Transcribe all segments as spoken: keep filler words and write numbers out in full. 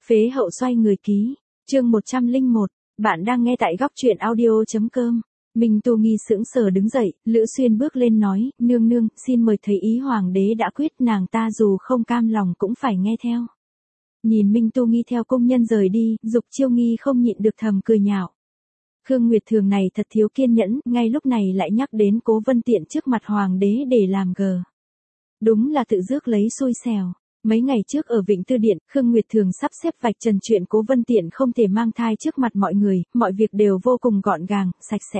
Phế hậu xoay người ký, chương một trăm lẻ một, bạn đang nghe tại góc truyện audio.com. Minh Tu Nghi sững sờ đứng dậy, Lữ Xuyên bước lên nói, nương nương, xin mời thấy ý hoàng đế đã quyết, nàng ta dù không cam lòng cũng phải nghe theo. Nhìn Minh Tu Nghi theo công nhân rời đi, Dục Chiêu Nghi không nhịn được thầm cười nhạo. Khương Nguyệt Thường này thật thiếu kiên nhẫn, ngay lúc này lại nhắc đến Cố Vân Tiện trước mặt hoàng đế để làm gờ. Đúng là tự rước lấy xui xẻo. Mấy ngày trước ở Vịnh Tư Điện, Khương Nguyệt Thường sắp xếp vạch trần chuyện Cố Vân Tiện không thể mang thai trước mặt mọi người, mọi việc đều vô cùng gọn gàng, sạch sẽ.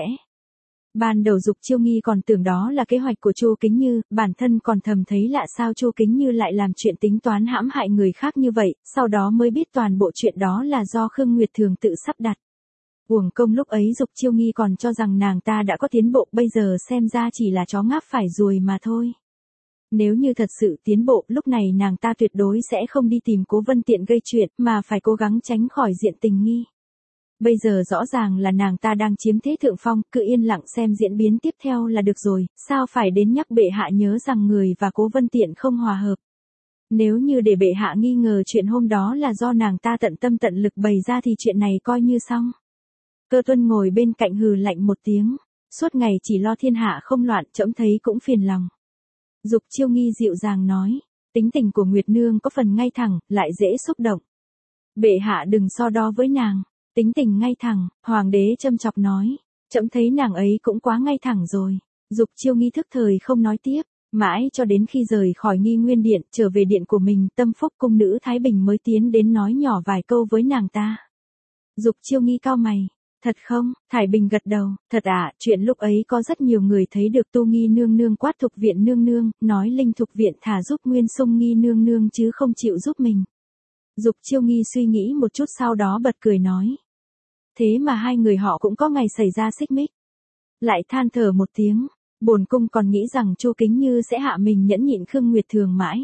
Ban đầu Dục Chiêu Nghi còn tưởng đó là kế hoạch của Chu Kính Như, bản thân còn thầm thấy lạ sao Chu Kính Như lại làm chuyện tính toán hãm hại người khác như vậy, sau đó mới biết toàn bộ chuyện đó là do Khương Nguyệt Thường tự sắp đặt. Uổng công lúc ấy Dục Chiêu Nghi còn cho rằng nàng ta đã có tiến bộ, bây giờ xem ra chỉ là chó ngáp phải ruồi mà thôi. Nếu như thật sự tiến bộ, lúc này nàng ta tuyệt đối sẽ không đi tìm Cố Vân Tiện gây chuyện, mà phải cố gắng tránh khỏi diện tình nghi. Bây giờ rõ ràng là nàng ta đang chiếm thế thượng phong, cứ yên lặng xem diễn biến tiếp theo là được rồi, sao phải đến nhắc bệ hạ nhớ rằng người và Cố Vân Tiện không hòa hợp. Nếu như để bệ hạ nghi ngờ chuyện hôm đó là do nàng ta tận tâm tận lực bày ra thì chuyện này coi như xong. Cơ Tuân ngồi bên cạnh hừ lạnh một tiếng, suốt ngày chỉ lo thiên hạ không loạn, trẫm thấy cũng phiền lòng. Dục Chiêu Nghi dịu dàng nói, tính tình của Nguyệt Nương có phần ngay thẳng, lại dễ xúc động. Bệ hạ đừng so đo với nàng, tính tình ngay thẳng, hoàng đế châm chọc nói, trẫm thấy nàng ấy cũng quá ngay thẳng rồi. Dục Chiêu Nghi thức thời không nói tiếp, mãi cho đến khi rời khỏi Nghi Nguyên Điện, trở về điện của mình, Tâm Phúc cung nữ Thái Bình mới tiến đến nói nhỏ vài câu với nàng ta. Dục Chiêu Nghi cau mày. Thật không? Thái Bình gật đầu, thật ạ, à, chuyện lúc ấy có rất nhiều người thấy được Tu Nghi nương nương quát Thục Viện nương nương, nói Linh Thục Viện thả giúp Nguyên Sung Nghi nương nương chứ không chịu giúp mình. Dục Chiêu Nghi suy nghĩ một chút sau đó bật cười nói. Thế mà hai người họ cũng có ngày xảy ra xích mích. Lại than thở một tiếng, bổn cung còn nghĩ rằng Chu Kính Như sẽ hạ mình nhẫn nhịn Khương Nguyệt Thường mãi.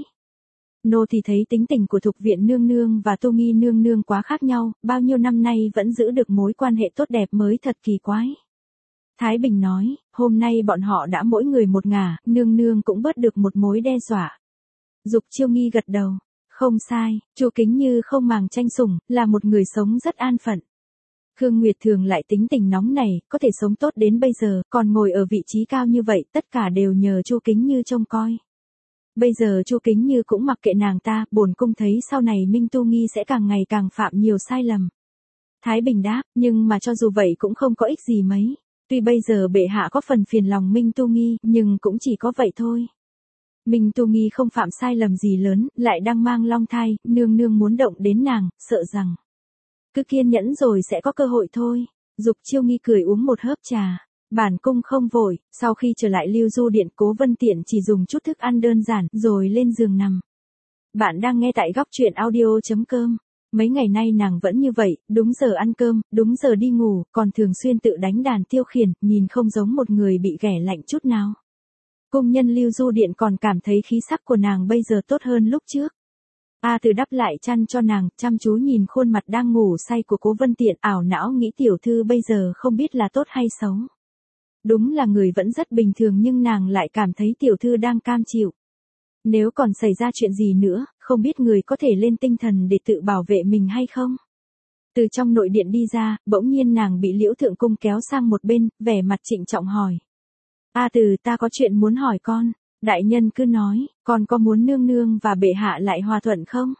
Nô thì thấy tính tình của Thục Viện nương nương và Tu Nghi nương nương quá khác nhau, bao nhiêu năm nay vẫn giữ được mối quan hệ tốt đẹp mới thật kỳ quái. Thái Bình nói, hôm nay bọn họ đã mỗi người một ngả, nương nương cũng bớt được một mối đe dọa. Dục Chiêu Nghi gật đầu, không sai, Chu Kính Như không màng tranh sủng, là một người sống rất an phận. Khương Nguyệt Thường lại tính tình nóng này, có thể sống tốt đến bây giờ, còn ngồi ở vị trí cao như vậy, tất cả đều nhờ Chu Kính Như trông coi. Bây giờ Chu Kính Như cũng mặc kệ nàng ta, bổn cung thấy sau này Minh Tu Nghi sẽ càng ngày càng phạm nhiều sai lầm. Thái Bình đáp, nhưng mà cho dù vậy cũng không có ích gì mấy. Tuy bây giờ bệ hạ có phần phiền lòng Minh Tu Nghi, nhưng cũng chỉ có vậy thôi. Minh Tu Nghi không phạm sai lầm gì lớn, lại đang mang long thai, nương nương muốn động đến nàng, sợ rằng cứ kiên nhẫn rồi sẽ có cơ hội thôi. Dục Chiêu Nghi cười uống một hớp trà. Bản cung không vội, sau khi trở lại Lưu Du Điện, Cố Vân Tiện chỉ dùng chút thức ăn đơn giản, rồi lên giường nằm. Bạn đang nghe tại góc truyện audio.com. Mấy ngày nay nàng vẫn như vậy, đúng giờ ăn cơm, đúng giờ đi ngủ, còn thường xuyên tự đánh đàn tiêu khiển, nhìn không giống một người bị ghẻ lạnh chút nào. Cung nhân Lưu Du Điện còn cảm thấy khí sắc của nàng bây giờ tốt hơn lúc trước. A Từ đắp lại chăn cho nàng, chăm chú nhìn khuôn mặt đang ngủ say của Cố Vân Tiện, ảo não nghĩ tiểu thư bây giờ không biết là tốt hay xấu. Đúng là người vẫn rất bình thường nhưng nàng lại cảm thấy tiểu thư đang cam chịu. Nếu còn xảy ra chuyện gì nữa, không biết người có thể lên tinh thần để tự bảo vệ mình hay không? Từ trong nội điện đi ra, bỗng nhiên nàng bị Liễu Thượng Cung kéo sang một bên, vẻ mặt trịnh trọng hỏi. A Từ, ta có chuyện muốn hỏi con. Đại nhân cứ nói, con có muốn nương nương và bệ hạ lại hòa thuận không?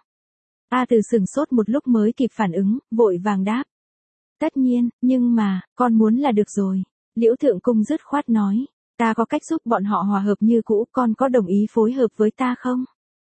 A Từ sửng sốt một lúc mới kịp phản ứng, vội vàng đáp. Tất nhiên, nhưng mà, con muốn là được rồi. Liễu Thượng Cung dứt khoát nói, ta có cách giúp bọn họ hòa hợp như cũ, con có đồng ý phối hợp với ta không?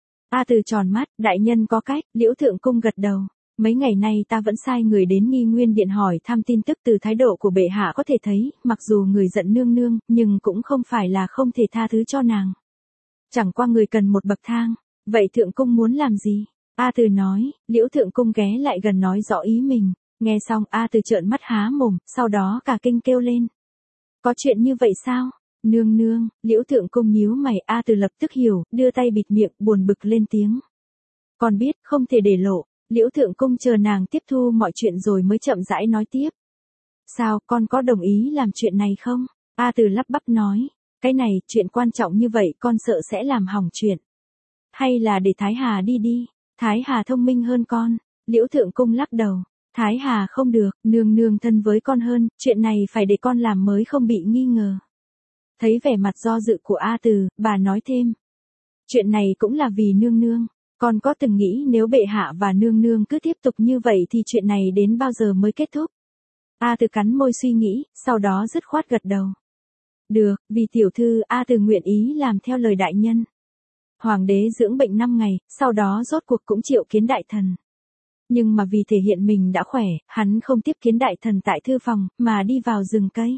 A Từ tròn mắt, đại nhân có cách, Liễu Thượng Cung gật đầu. Mấy ngày nay ta vẫn sai người đến Nghi Nguyên Điện hỏi thăm tin tức, từ thái độ của bệ hạ có thể thấy, mặc dù người giận nương nương, nhưng cũng không phải là không thể tha thứ cho nàng. Chẳng qua người cần một bậc thang, vậy Thượng Cung muốn làm gì? A Từ nói, Liễu Thượng Cung ghé lại gần nói rõ ý mình. Nghe xong A Từ trợn mắt há mồm, sau đó cả kinh kêu lên. Có chuyện như vậy sao? Nương nương, Liễu Thượng Cung nhíu mày, A Từ lập tức hiểu, đưa tay bịt miệng, buồn bực lên tiếng. Con biết, không thể để lộ. Liễu Thượng Cung chờ nàng tiếp thu mọi chuyện rồi mới chậm rãi nói tiếp. Sao, con có đồng ý làm chuyện này không? A Từ lắp bắp nói, cái này, chuyện quan trọng như vậy con sợ sẽ làm hỏng chuyện. Hay là để Thái Hà đi đi, Thái Hà thông minh hơn con. Liễu Thượng Cung lắc đầu. Thái Hà không được, nương nương thân với con hơn, chuyện này phải để con làm mới không bị nghi ngờ. Thấy vẻ mặt do dự của A Từ, bà nói thêm. Chuyện này cũng là vì nương nương, con có từng nghĩ nếu bệ hạ và nương nương cứ tiếp tục như vậy thì chuyện này đến bao giờ mới kết thúc? A Từ cắn môi suy nghĩ, sau đó dứt khoát gật đầu. Được, vì tiểu thư A Từ nguyện ý làm theo lời đại nhân. Hoàng đế dưỡng bệnh năm ngày, sau đó rốt cuộc cũng triệu kiến đại thần. Nhưng mà vì thể hiện mình đã khỏe, hắn không tiếp kiến đại thần tại thư phòng, mà đi vào rừng cây.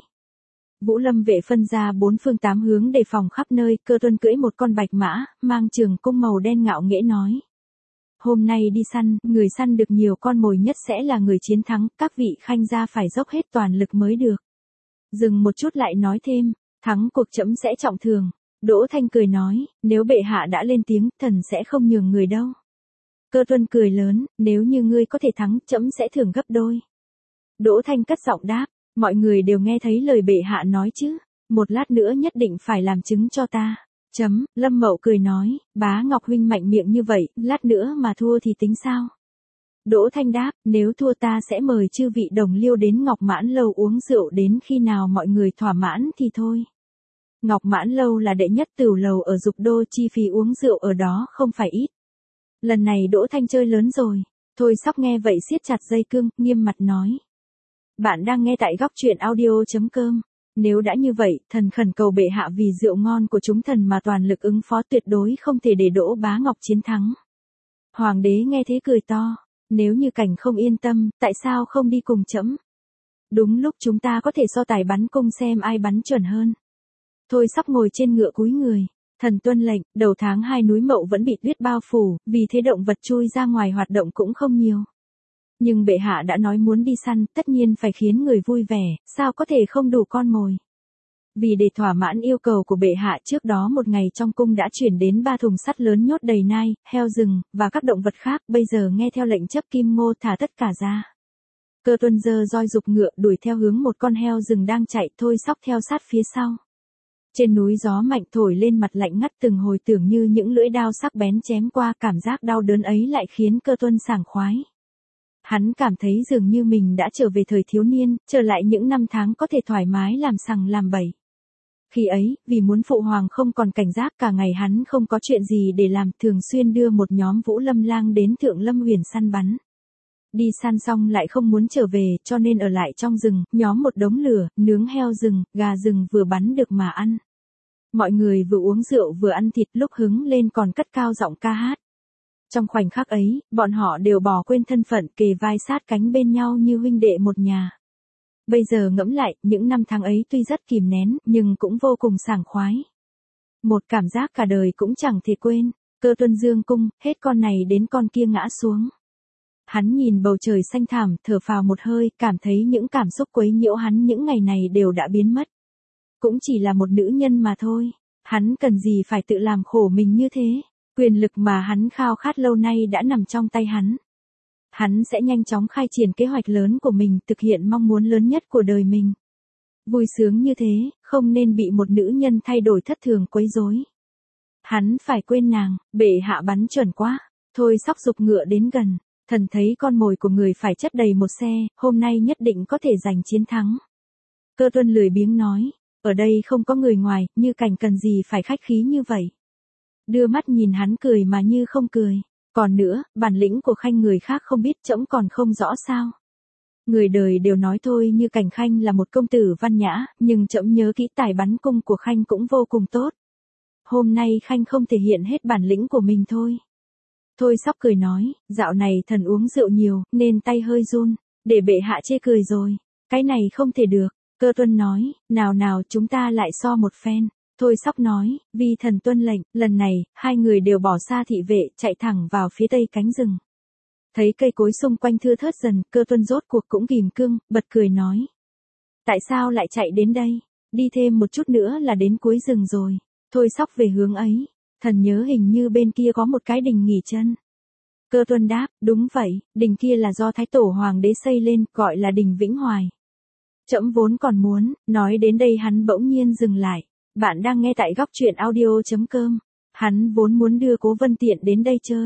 Vũ Lâm vệ phân ra bốn phương tám hướng đề phòng khắp nơi, Cơ Tuân cưỡi một con bạch mã, mang trường cung màu đen ngạo nghễ nói. Hôm nay đi săn, người săn được nhiều con mồi nhất sẽ là người chiến thắng, các vị khanh gia phải dốc hết toàn lực mới được. Dừng một chút lại nói thêm, thắng cuộc trẫm sẽ trọng thưởng. Đỗ Thanh cười nói, nếu bệ hạ đã lên tiếng, thần sẽ không nhường người đâu. Cơ Tuân cười lớn, nếu như ngươi có thể thắng, trẫm sẽ thưởng gấp đôi. Đỗ Thanh cất giọng đáp, mọi người đều nghe thấy lời bệ hạ nói chứ, một lát nữa nhất định phải làm chứng cho ta. Chấm, Lâm Mậu cười nói, bá Ngọc huynh mạnh miệng như vậy, lát nữa mà thua thì tính sao? Đỗ Thanh đáp, nếu thua ta sẽ mời chư vị đồng liêu đến Ngọc Mãn Lâu uống rượu đến khi nào mọi người thỏa mãn thì thôi. Ngọc Mãn Lâu là đệ nhất tửu lầu ở Dục Đô, chi phí uống rượu ở đó không phải ít. Lần này Đỗ Thanh chơi lớn rồi. Thôi Sóc nghe vậy siết chặt dây cương, nghiêm mặt nói. Bạn đang nghe tại góc truyện audio.com. Nếu đã như vậy, thần khẩn cầu bệ hạ vì rượu ngon của chúng thần mà toàn lực ứng phó, tuyệt đối không thể để Đỗ Bá Ngọc chiến thắng. Hoàng đế nghe thế cười to. Nếu như Cảnh không yên tâm, tại sao không đi cùng trẫm? Đúng lúc chúng ta có thể so tài bắn cung xem ai bắn chuẩn hơn. Thôi Sóc ngồi trên ngựa cúi người. Thần tuân lệnh, đầu tháng hai núi Mậu vẫn bị tuyết bao phủ, vì thế động vật chui ra ngoài hoạt động cũng không nhiều. Nhưng bệ hạ đã nói muốn đi săn, tất nhiên phải khiến người vui vẻ, sao có thể không đủ con mồi. Vì để thỏa mãn yêu cầu của bệ hạ, trước đó một ngày trong cung đã chuyển đến ba thùng sắt lớn nhốt đầy nai, heo rừng, và các động vật khác, bây giờ nghe theo lệnh chấp Kim Ngô thả tất cả ra. Cơ Tuân giơ roi giục ngựa đuổi theo hướng một con heo rừng đang chạy, Thôi Sóc theo sát phía sau. Trên núi gió mạnh thổi lên mặt lạnh ngắt, từng hồi tưởng như những lưỡi đao sắc bén chém qua, cảm giác đau đớn ấy lại khiến Cơ Tuân sảng khoái. Hắn cảm thấy dường như mình đã trở về thời thiếu niên, trở lại những năm tháng có thể thoải mái làm sằng làm bậy. Khi ấy, vì muốn phụ hoàng không còn cảnh giác, cả ngày hắn không có chuyện gì để làm, thường xuyên đưa một nhóm Vũ Lâm lang đến Thượng Lâm Huyền săn bắn. Đi săn xong lại không muốn trở về, cho nên ở lại trong rừng, nhóm một đống lửa, nướng heo rừng, gà rừng vừa bắn được mà ăn. Mọi người vừa uống rượu vừa ăn thịt, lúc hứng lên còn cất cao giọng ca hát. Trong khoảnh khắc ấy, bọn họ đều bỏ quên thân phận, kề vai sát cánh bên nhau như huynh đệ một nhà. Bây giờ ngẫm lại, những năm tháng ấy tuy rất kìm nén, nhưng cũng vô cùng sảng khoái. Một cảm giác cả đời cũng chẳng thể quên. Cơ Tuân dương cung, hết con này đến con kia ngã xuống. Hắn nhìn bầu trời xanh thẳm, thở phào một hơi, cảm thấy những cảm xúc quấy nhiễu hắn những ngày này đều đã biến mất. Cũng chỉ là một nữ nhân mà thôi. Hắn cần gì phải tự làm khổ mình như thế. Quyền lực mà hắn khao khát lâu nay đã nằm trong tay hắn. Hắn sẽ nhanh chóng khai triển kế hoạch lớn của mình, thực hiện mong muốn lớn nhất của đời mình. Vui sướng như thế, không nên bị một nữ nhân thay đổi thất thường quấy rối. Hắn phải quên nàng, bệ hạ bắn chuẩn quá. Thôi Sóc giục ngựa đến gần. Thần thấy con mồi của người phải chất đầy một xe, hôm nay nhất định có thể giành chiến thắng. Cơ Tuân lười biếng nói, ở đây không có người ngoài, Như Cảnh cần gì phải khách khí như vậy. Đưa mắt nhìn hắn cười mà như không cười. Còn nữa, bản lĩnh của Khanh người khác không biết, trẫm còn không rõ sao. Người đời đều nói thôi Như Cảnh Khanh là một công tử văn nhã, nhưng trẫm nhớ kỹ tài bắn cung của Khanh cũng vô cùng tốt. Hôm nay Khanh không thể hiện hết bản lĩnh của mình thôi. Thôi Sóc cười nói, dạo này thần uống rượu nhiều, nên tay hơi run, để bệ hạ chê cười rồi. Cái này không thể được. Cơ Tuân nói, nào nào chúng ta lại so một phen. Thôi Sóc nói, vì thần tuân lệnh, lần này, hai người đều bỏ xa thị vệ, chạy thẳng vào phía tây cánh rừng. Thấy cây cối xung quanh thưa thớt dần, Cơ Tuân rốt cuộc cũng ghim cương, bật cười nói. Tại sao lại chạy đến đây? Đi thêm một chút nữa là đến cuối rừng rồi. Thôi Sóc về hướng ấy. Thần nhớ hình như bên kia có một cái đình nghỉ chân. Cơ Tuân đáp, đúng vậy, đình kia là do Thái Tổ Hoàng đế xây lên, gọi là đình Vĩnh Hoài. Trẫm vốn còn muốn, nói đến đây hắn bỗng nhiên dừng lại. Bạn đang nghe tại góc truyện audio.com. Hắn vốn muốn đưa Cố Vân Tiện đến đây chơi.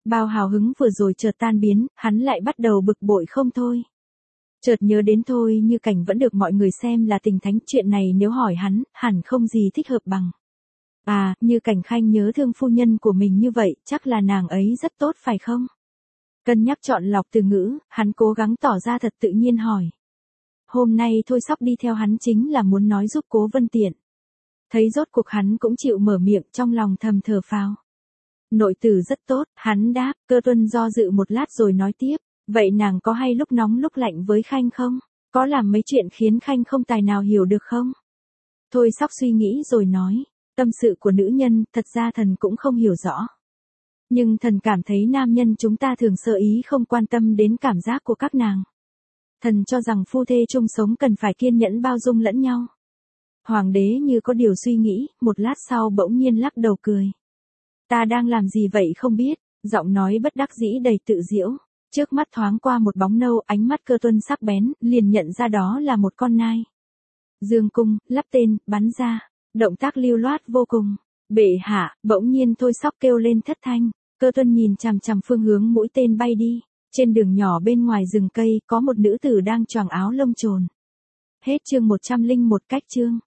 Bao hào hứng vừa rồi chợt tan biến, hắn lại bắt đầu bực bội không thôi. Chợt nhớ đến Thôi Như Cảnh vẫn được mọi người xem là tình thánh, chuyện này nếu hỏi hắn, hẳn không gì thích hợp bằng. À, Như Cảnh Khanh nhớ thương phu nhân của mình như vậy, chắc là nàng ấy rất tốt phải không? Cân nhắc chọn lọc từ ngữ, hắn cố gắng tỏ ra thật tự nhiên hỏi. Hôm nay Thôi Sóc đi theo hắn chính là muốn nói giúp Cố Vân Tiện. Thấy rốt cuộc hắn cũng chịu mở miệng, trong lòng thầm thở phào. Nội tử rất tốt, hắn đáp. Cơ Tuân do dự một lát rồi nói tiếp. Vậy nàng có hay lúc nóng lúc lạnh với Khanh không? Có làm mấy chuyện khiến Khanh không tài nào hiểu được không? Thôi Sóc suy nghĩ rồi nói. Tâm sự của nữ nhân, thật ra thần cũng không hiểu rõ. Nhưng thần cảm thấy nam nhân chúng ta thường sơ ý không quan tâm đến cảm giác của các nàng. Thần cho rằng phu thê chung sống cần phải kiên nhẫn bao dung lẫn nhau. Hoàng đế như có điều suy nghĩ, một lát sau bỗng nhiên lắc đầu cười. Ta đang làm gì vậy không biết, giọng nói bất đắc dĩ đầy tự giễu. Trước mắt thoáng qua một bóng nâu, ánh mắt Cơ Tuân sắc bén, liền nhận ra đó là một con nai. Dương cung, lắp tên, bắn ra, động tác lưu loát vô cùng. Bệ hạ, bỗng nhiên Thôi Sóc kêu lên thất thanh. Cơ Tuân nhìn chằm chằm phương hướng mũi tên bay đi. Trên đường nhỏ bên ngoài rừng cây, có một nữ tử đang choàng áo lông chồn. Hết chương một trăm lẻ một cách chương.